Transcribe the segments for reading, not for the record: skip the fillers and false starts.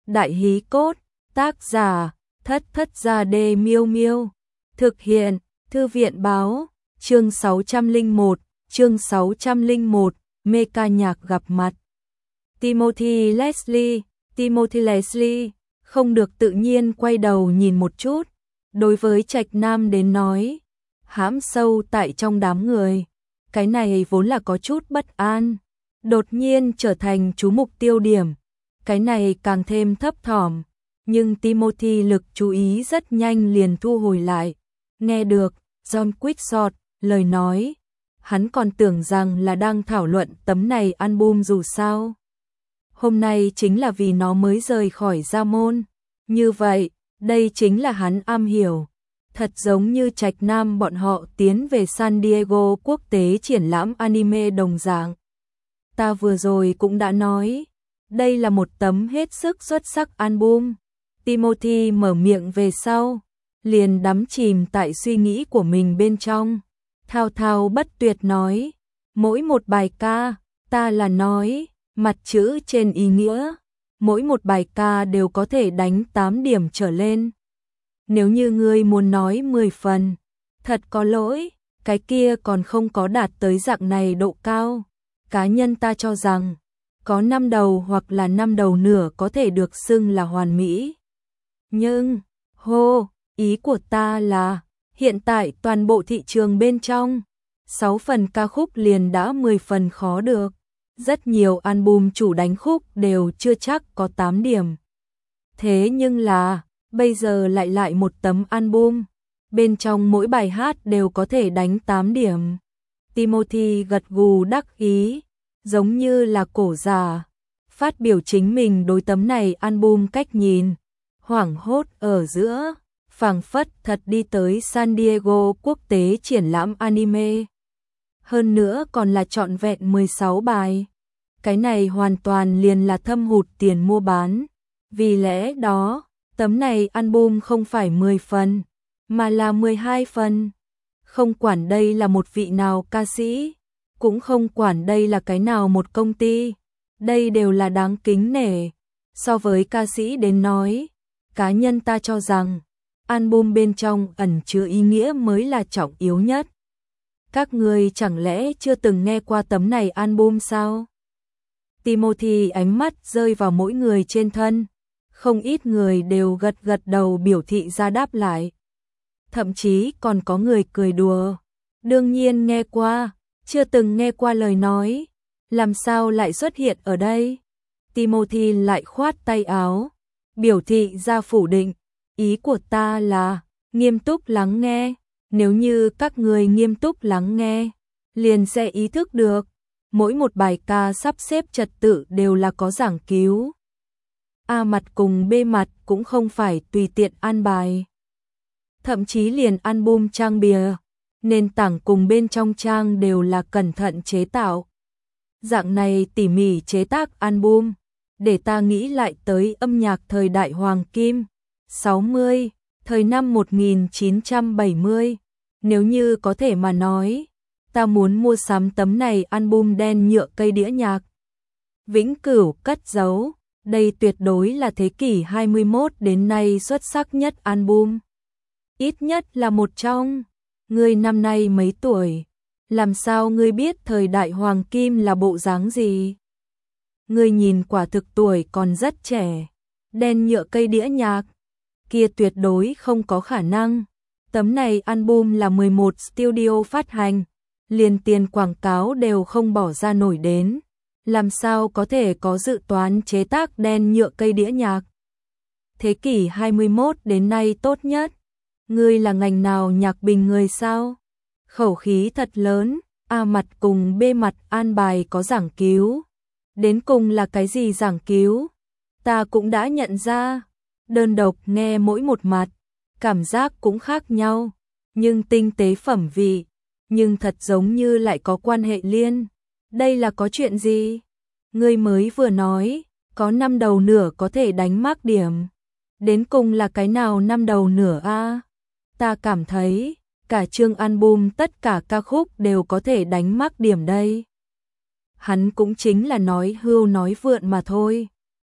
Đại hí cốt, tác giả, Thất Thất Gia Đê Miêu Miêu. Thực hiện, Thư viện báo, chương 601, mê ca nhạc gặp mặt. Timothy Leslie, không được tự nhiên quay đầu nhìn một chút. Đối với Trạch Nam đến nói, hãm sâu tại trong đám người. Cái này vốn là có chút bất an. Đột nhiên trở thành chú mục tiêu điểm. Cái này càng thêm thấp thỏm. Nhưng Timothy lực chú ý rất nhanh liền thu hồi lại. Nghe được John Quixote lời nói, hắn còn tưởng rằng là đang thảo luận tấm này album dù sao. Hôm nay chính là vì nó mới rời khỏi gia môn. Như vậy, đây chính là hắn am hiểu. Thật giống như Trạch Nam bọn họ tiến về San Diego quốc tế triển lãm anime đồng dạng. Ta vừa rồi cũng đã nói, đây là một tấm hết sức xuất sắc album. Timothy mở miệng về sau, liền đắm chìm tại suy nghĩ của mình bên trong. Thao thao bất tuyệt nói, mỗi một bài ca, ta là nói, mặt chữ trên ý nghĩa, mỗi một bài ca đều có thể đánh 8 điểm trở lên. Nếu như ngươi muốn nói 10 phần, thật có lỗi, cái kia còn không có đạt tới dạng này độ cao. Cá nhân ta cho rằng, có 5 đầu hoặc là 5 đầu nửa có thể được xưng là hoàn mỹ. Nhưng, ý của ta là, hiện tại toàn bộ thị trường bên trong, 6 phần ca khúc liền đã 10 phần khó được. Rất nhiều album chủ đánh khúc đều chưa chắc có 8 điểm. Thế nhưng là, bây giờ lại một tấm album, bên trong mỗi bài hát đều có thể đánh 8 điểm. Timothy gật gù đắc ý, giống như là cổ giả, phát biểu chính mình đối tấm này album cách nhìn, hoảng hốt ở giữa, phảng phất thật đi tới San Diego quốc tế triển lãm anime. Hơn nữa còn là trọn vẹn 16 bài. Cái này hoàn toàn liền là thâm hụt tiền mua bán. Vì lẽ đó, tấm này album không phải 10 phần, mà là 12 phần. Không quản đây là một vị nào ca sĩ, cũng không quản đây là cái nào một công ty. Đây đều là đáng kính nể. So với ca sĩ đến nói, cá nhân ta cho rằng, album bên trong ẩn chứa ý nghĩa mới là trọng yếu nhất. Các người chẳng lẽ chưa từng nghe qua tấm này album sao? Timothy ánh mắt rơi vào mỗi người trên thân. Không ít người đều gật đầu biểu thị ra đáp lại. Thậm chí còn có người cười đùa. Đương nhiên nghe qua, chưa từng nghe qua lời nói. Làm sao lại xuất hiện ở đây? Timothy lại khoát tay áo, biểu thị ra phủ định. Ý của ta là, nghiêm túc lắng nghe. Nếu như các người nghiêm túc lắng nghe, liền sẽ ý thức được. Mỗi một bài ca sắp xếp trật tự đều là có giảng cứu. A mặt cùng B mặt cũng không phải tùy tiện an bài. Thậm chí liền album trang bìa, nền tảng cùng bên trong trang đều là cẩn thận chế tạo. Dạng này tỉ mỉ chế tác album, để ta nghĩ lại tới âm nhạc thời đại Hoàng Kim, 60, thời năm 1970. Nếu như có thể mà nói, ta muốn mua sắm tấm này album đen nhựa cây đĩa nhạc. Vĩnh cửu cất giấu, đây tuyệt đối là thế kỷ 21 đến nay xuất sắc nhất album. Ít nhất là một trong. Ngươi năm nay mấy tuổi? Làm sao ngươi biết thời đại Hoàng Kim là bộ dáng gì? Ngươi nhìn quả thực tuổi còn rất trẻ. Đen nhựa cây đĩa nhạc, kia tuyệt đối không có khả năng. Tấm này album là 11 studio phát hành, liền tiền quảng cáo đều không bỏ ra nổi đến. Làm sao có thể có dự toán chế tác đen nhựa cây đĩa nhạc? Thế kỷ 21 đến nay tốt nhất. Ngươi là ngành nào nhạc bình người sao? Khẩu khí thật lớn, A mặt cùng B mặt an bài có giảng cứu. Đến cùng là cái gì giảng cứu? Ta cũng đã nhận ra, đơn độc nghe mỗi một mặt, cảm giác cũng khác nhau, nhưng tinh tế phẩm vị, nhưng thật giống như lại có quan hệ liên. Đây là có chuyện gì? Ngươi mới vừa nói, có 5 đầu nửa có thể đánh mác điểm. Đến cùng là cái nào 5 đầu nửa a? Ta cảm thấy, cả chương album tất cả ca khúc đều có thể đánh mác điểm đây. Hắn cũng chính là nói hưu nói vượn mà thôi.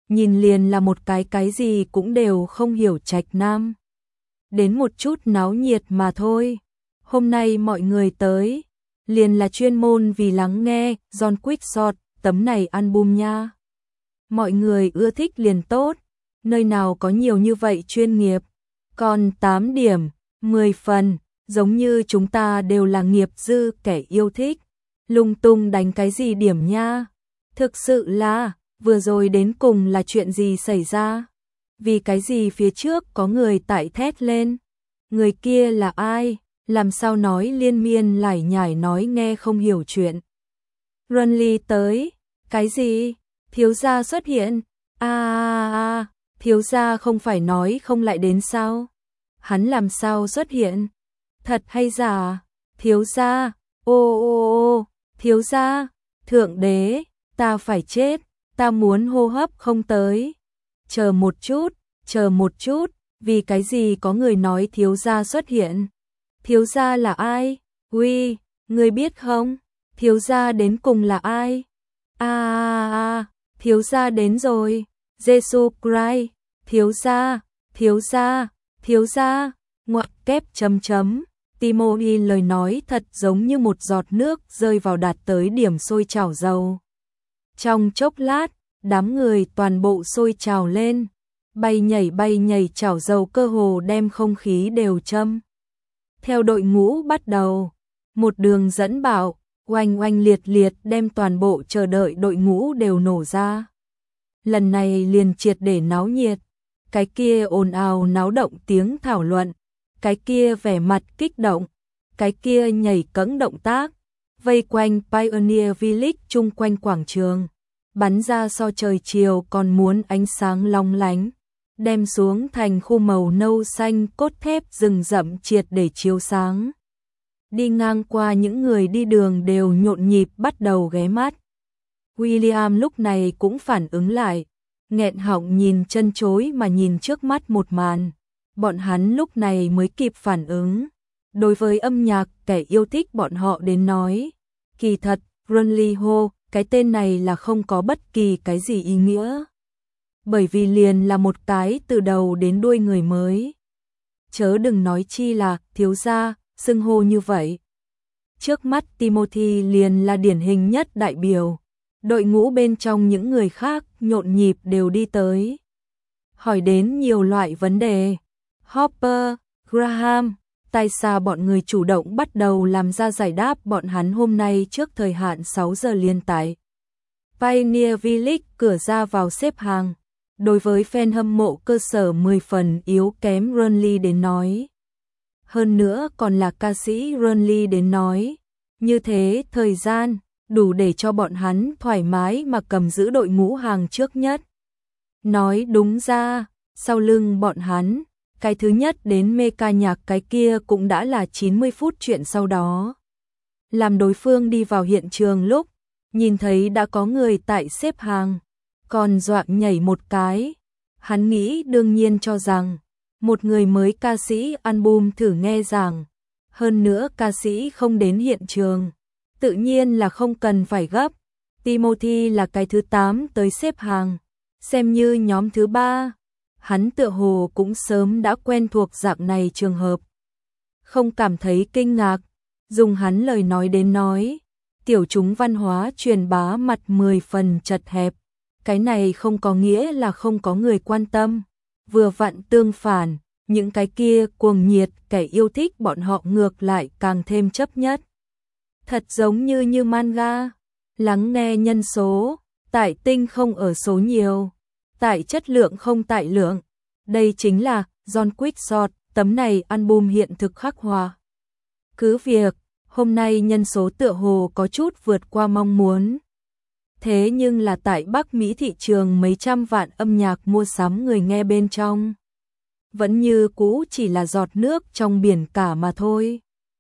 nhìn liền là một cái gì cũng đều không hiểu Trạch Nam. Đến một chút náo nhiệt mà thôi. Hôm nay mọi người tới, liền là chuyên môn vì lắng nghe John Quixote tấm này album nha. Mọi người ưa thích liền tốt, nơi nào có nhiều như vậy chuyên nghiệp. Còn 8 điểm, 10 phần, giống như chúng ta đều là nghiệp dư kẻ yêu thích. Lung tung đánh cái gì điểm nha. Thực sự là, vừa rồi đến cùng là chuyện gì xảy ra? Vì cái gì phía trước có người tại thét lên? Người kia là ai? Làm sao nói liên miên lải nhải nói nghe không hiểu chuyện. Runly tới, cái gì? Thiếu gia xuất hiện. Thiếu gia không phải nói không lại đến sao? Hắn làm sao xuất hiện? Thật hay giả? Thiếu gia, ô, thiếu gia, thượng đế, ta phải chết, ta muốn hô hấp không tới. Chờ một chút, vì cái gì có người nói thiếu gia xuất hiện? Thiếu gia là ai? Uy, ngươi biết không? Thiếu gia đến cùng là ai? Thiếu gia đến rồi. Jesus Christ, thiếu gia, ngoặc kép chấm chấm. Timothy lời nói thật giống như một giọt nước rơi vào đạt tới điểm sôi chảo dầu. Trong chốc lát, đám người toàn bộ sôi trào lên, bay nhảy chảo dầu cơ hồ đem không khí đều châm. Theo đội ngũ bắt đầu, một đường dẫn bảo, oanh oanh liệt liệt đem toàn bộ chờ đợi đội ngũ đều nổ ra. Lần này liền triệt để náo nhiệt, cái kia ồn ào náo động tiếng thảo luận, cái kia vẻ mặt kích động, cái kia nhảy cẫng động tác, vây quanh Pioneer Village chung quanh quảng trường, bắn ra so trời chiều còn muốn ánh sáng long lánh, đem xuống thành khu màu nâu xanh cốt thép rừng rậm triệt để chiếu sáng. Đi ngang qua những người đi đường đều nhộn nhịp bắt đầu ghé mắt. William lúc này cũng phản ứng lại, nghẹn họng nhìn chân chối mà nhìn trước mắt một màn. Bọn hắn lúc này mới kịp phản ứng. Đối với âm nhạc kẻ yêu thích bọn họ đến nói, kỳ thật, Runly Ho, cái tên này là không có bất kỳ cái gì ý nghĩa. Bởi vì liền là một cái từ đầu đến đuôi người mới. Chớ đừng nói chi là thiếu gia, xưng hô như vậy. Trước mắt Timothy liền là điển hình nhất đại biểu. Đội ngũ bên trong những người khác nhộn nhịp đều đi tới. Hỏi đến nhiều loại vấn đề. Hopper, Graham, tại sao bọn người chủ động bắt đầu làm ra giải đáp bọn hắn hôm nay trước thời hạn 6 giờ liên tại Pioneer Village cửa ra vào xếp hàng. Đối với fan hâm mộ cơ sở 10 phần yếu kém Runly đến nói. Hơn nữa còn là ca sĩ Runly đến nói. Như thế thời gian đủ để cho bọn hắn thoải mái mà cầm giữ đội ngũ hàng trước nhất. Nói đúng ra, sau lưng bọn hắn, cái thứ nhất đến mê ca nhạc cái kia cũng đã là 90 phút chuyện sau đó. Làm đối phương đi vào hiện trường lúc, nhìn thấy đã có người tại xếp hàng, còn dọa nhảy một cái. Hắn nghĩ đương nhiên cho rằng, một người mới ca sĩ album thử nghe rằng, hơn nữa ca sĩ không đến hiện trường, tự nhiên là không cần phải gấp. Timothy là cái thứ 8 tới xếp hàng, xem như nhóm thứ 3. Hắn tựa hồ cũng sớm đã quen thuộc dạng này trường hợp. Không cảm thấy kinh ngạc, dùng hắn lời nói đến nói, tiểu chúng văn hóa truyền bá mặt 10 phần chật hẹp. Cái này không có nghĩa là không có người quan tâm, vừa vặn tương phản, những cái kia cuồng nhiệt kẻ yêu thích bọn họ ngược lại càng thêm chấp nhất. Thật giống như manga, lắng nghe nhân số, tại tinh không ở số nhiều, tại chất lượng không tại lượng. Đây chính là John Quixote, tấm này album hiện thực khắc họa. Cứ việc, hôm nay nhân số tựa hồ có chút vượt qua mong muốn. Thế nhưng là tại Bắc Mỹ thị trường mấy trăm vạn âm nhạc mua sắm người nghe bên trong. Vẫn như cũ chỉ là giọt nước trong biển cả mà thôi.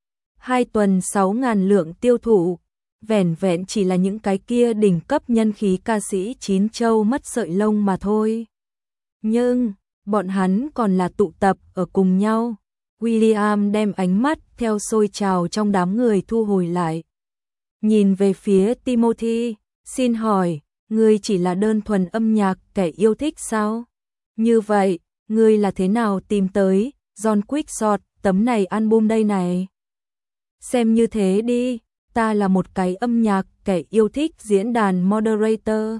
2 tuần 6.000 lượng tiêu thụ, vẻn vẹn chỉ là những cái kia đỉnh cấp nhân khí ca sĩ chín châu mất sợi lông mà thôi. Nhưng, bọn hắn còn là tụ tập ở cùng nhau. William đem ánh mắt theo sôi trào trong đám người thu hồi lại. Nhìn về phía Timothy, xin hỏi, ngươi chỉ là đơn thuần âm nhạc kẻ yêu thích sao? Như vậy, ngươi là thế nào tìm tới John Quickshot tấm này album đây này? Xem như thế đi, ta là một cái âm nhạc kẻ yêu thích diễn đàn moderator.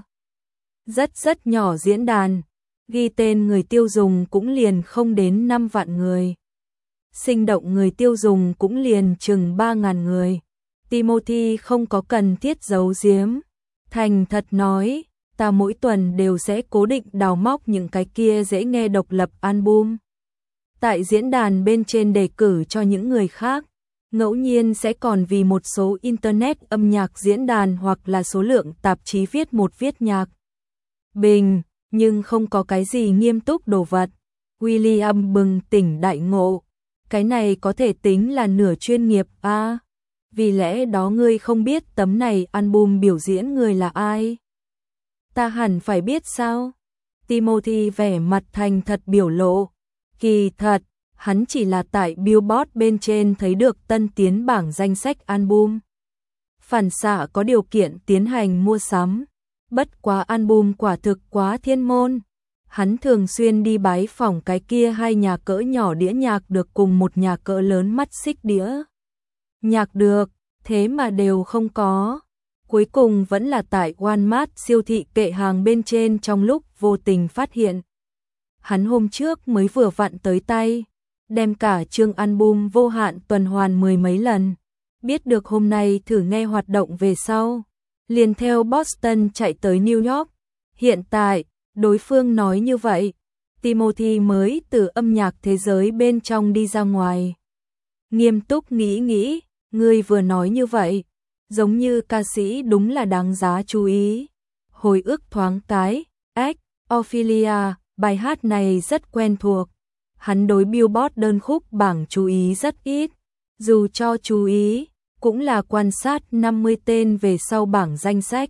Rất nhỏ diễn đàn, ghi tên người tiêu dùng cũng liền không đến 5 vạn người. Sinh động người tiêu dùng cũng liền chừng 3.000 người. Timothy không có cần thiết giấu giếm. Thành thật nói, ta mỗi tuần đều sẽ cố định đào móc những cái kia dễ nghe độc lập album. Tại diễn đàn bên trên đề cử cho những người khác. Ngẫu nhiên sẽ còn vì một số internet âm nhạc diễn đàn hoặc là số lượng tạp chí viết một viết nhạc. Bình, nhưng không có cái gì nghiêm túc đồ vật. William bừng tỉnh đại ngộ. Cái này có thể tính là nửa chuyên nghiệp à? Vì lẽ đó ngươi không biết tấm này album biểu diễn người là ai? Ta hẳn phải biết sao? Timothy vẻ mặt thành thật biểu lộ. Kỳ thật, hắn chỉ là tại Billboard bên trên thấy được tân tiến bảng danh sách album. Phản xạ có điều kiện tiến hành mua sắm. Bất quá album quả thực quá thiên môn. Hắn thường xuyên đi bái phỏng cái kia hai nhà cỡ nhỏ đĩa nhạc được cùng một nhà cỡ lớn mắt xích đĩa nhạc được, thế mà đều không có. Cuối cùng vẫn là tại Walmart siêu thị kệ hàng bên trên trong lúc vô tình phát hiện. Hắn hôm trước mới vừa vặn tới tay, đem cả chương album vô hạn tuần hoàn 10 mấy lần. Biết được hôm nay thử nghe hoạt động về sau, liền theo Boston chạy tới New York. Hiện tại, đối phương nói như vậy, Timothy mới từ âm nhạc thế giới bên trong đi ra ngoài. Nghiêm túc nghĩ, ngươi vừa nói như vậy, giống như ca sĩ đúng là đáng giá chú ý. Hồi ức thoáng cái, Ophelia, bài hát này rất quen thuộc. Hắn đối Billboard đơn khúc bảng chú ý rất ít, dù cho chú ý, cũng là quan sát 50 tên về sau bảng danh sách.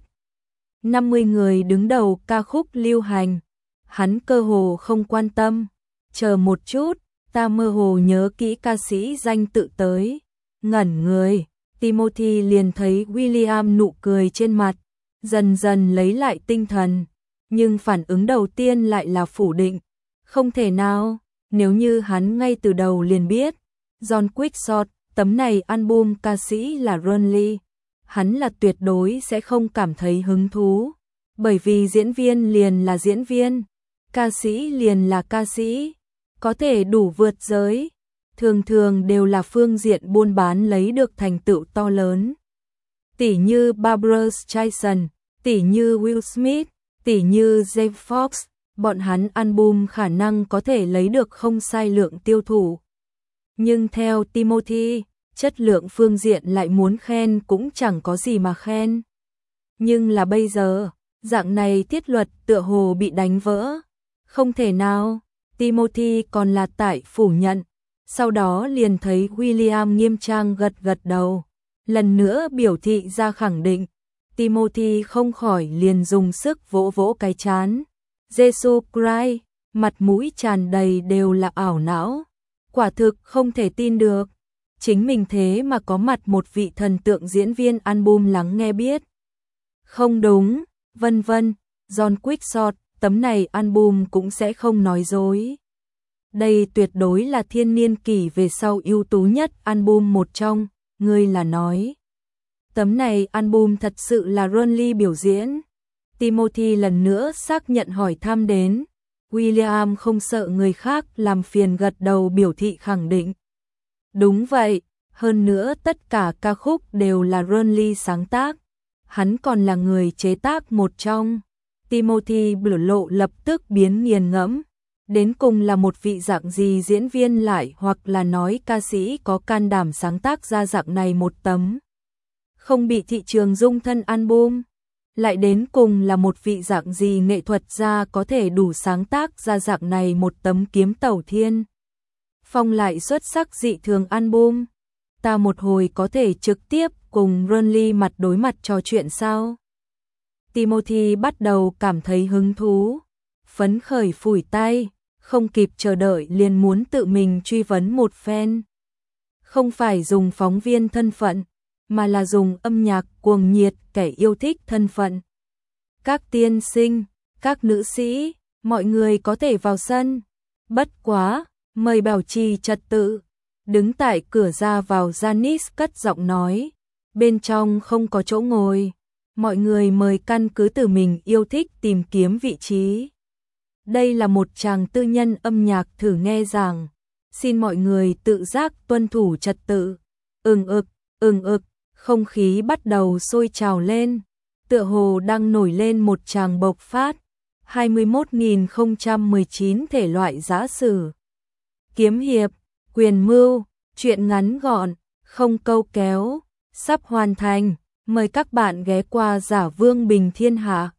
50 người đứng đầu ca khúc lưu hành, hắn cơ hồ không quan tâm. Chờ một chút, ta mơ hồ nhớ kỹ ca sĩ danh tự tới. Ngẩn người, Timothy liền thấy William nụ cười trên mặt, dần dần lấy lại tinh thần. Nhưng phản ứng đầu tiên lại là phủ định. Không thể nào, nếu như hắn ngay từ đầu liền biết. John Quickshot, tấm này album ca sĩ là Ron Lee. Hắn là tuyệt đối sẽ không cảm thấy hứng thú. Bởi vì diễn viên liền là diễn viên, ca sĩ liền là ca sĩ, có thể đủ vượt giới, thường đều là phương diện buôn bán lấy được thành tựu to lớn. Tỷ như Barbra Streisand, tỷ như Will Smith, tỷ như Jeff Fox, bọn hắn album khả năng có thể lấy được không sai lượng tiêu thụ. Nhưng theo Timothy, chất lượng phương diện lại muốn khen cũng chẳng có gì mà khen. Nhưng là bây giờ, dạng này thiết luật tựa hồ bị đánh vỡ. Không thể nào, Timothy còn là tại phủ nhận. Sau đó liền thấy William nghiêm trang gật đầu. Lần nữa biểu thị ra khẳng định. Timothy không khỏi liền dùng sức vỗ vỗ cái trán. Jesus Christ, mặt mũi tràn đầy đều là ảo não. Quả thực không thể tin được. Chính mình thế mà có mặt một vị thần tượng diễn viên album lắng nghe biết. Không đúng, vân vân, John Quickshot, tấm này album cũng sẽ không nói dối. Đây tuyệt đối là thiên niên kỷ về sau ưu tú nhất album một trong, ngươi là nói. Tấm này album thật sự là Ron Lee biểu diễn. Timothy lần nữa xác nhận hỏi thăm đến. William không sợ người khác làm phiền gật đầu biểu thị khẳng định. Đúng vậy, hơn nữa tất cả ca khúc đều là Ron Lee sáng tác. Hắn còn là người chế tác một trong. Timothy biểu lộ lập tức biến nghiền ngẫm. Đến cùng là một vị dạng gì diễn viên lại hoặc là nói ca sĩ có can đảm sáng tác ra dạng này một tấm. Không bị thị trường dung thân album. Lại đến cùng là một vị dạng gì nghệ thuật gia có thể đủ sáng tác ra dạng này một tấm kiếm tẩu thiên. Phong lại xuất sắc dị thường album. Ta một hồi có thể trực tiếp cùng Ron Lee mặt đối mặt trò chuyện sao? Timothy bắt đầu cảm thấy hứng thú. Phấn khởi phủi tay, không kịp chờ đợi liền muốn tự mình truy vấn một phen. Không phải dùng phóng viên thân phận, mà là dùng âm nhạc cuồng nhiệt kẻ yêu thích thân phận. Các tiên sinh, các nữ sĩ, mọi người có thể vào sân. Bất quá, mời bảo trì trật tự. Đứng tại cửa ra vào Janice cất giọng nói, bên trong không có chỗ ngồi. Mọi người mời căn cứ từ mình yêu thích tìm kiếm vị trí. Đây là một tràng tư nhân âm nhạc thử nghe giảng. Xin mọi người tự giác tuân thủ trật tự. Ừng ực, không khí bắt đầu sôi trào lên. Tựa hồ đang nổi lên một tràng bộc phát. 21.019 thể loại giã sử. Kiếm hiệp, quyền mưu, truyện ngắn gọn, không câu kéo, sắp hoàn thành. Mời các bạn ghé qua Giả Vương Bình Thiên Hạ.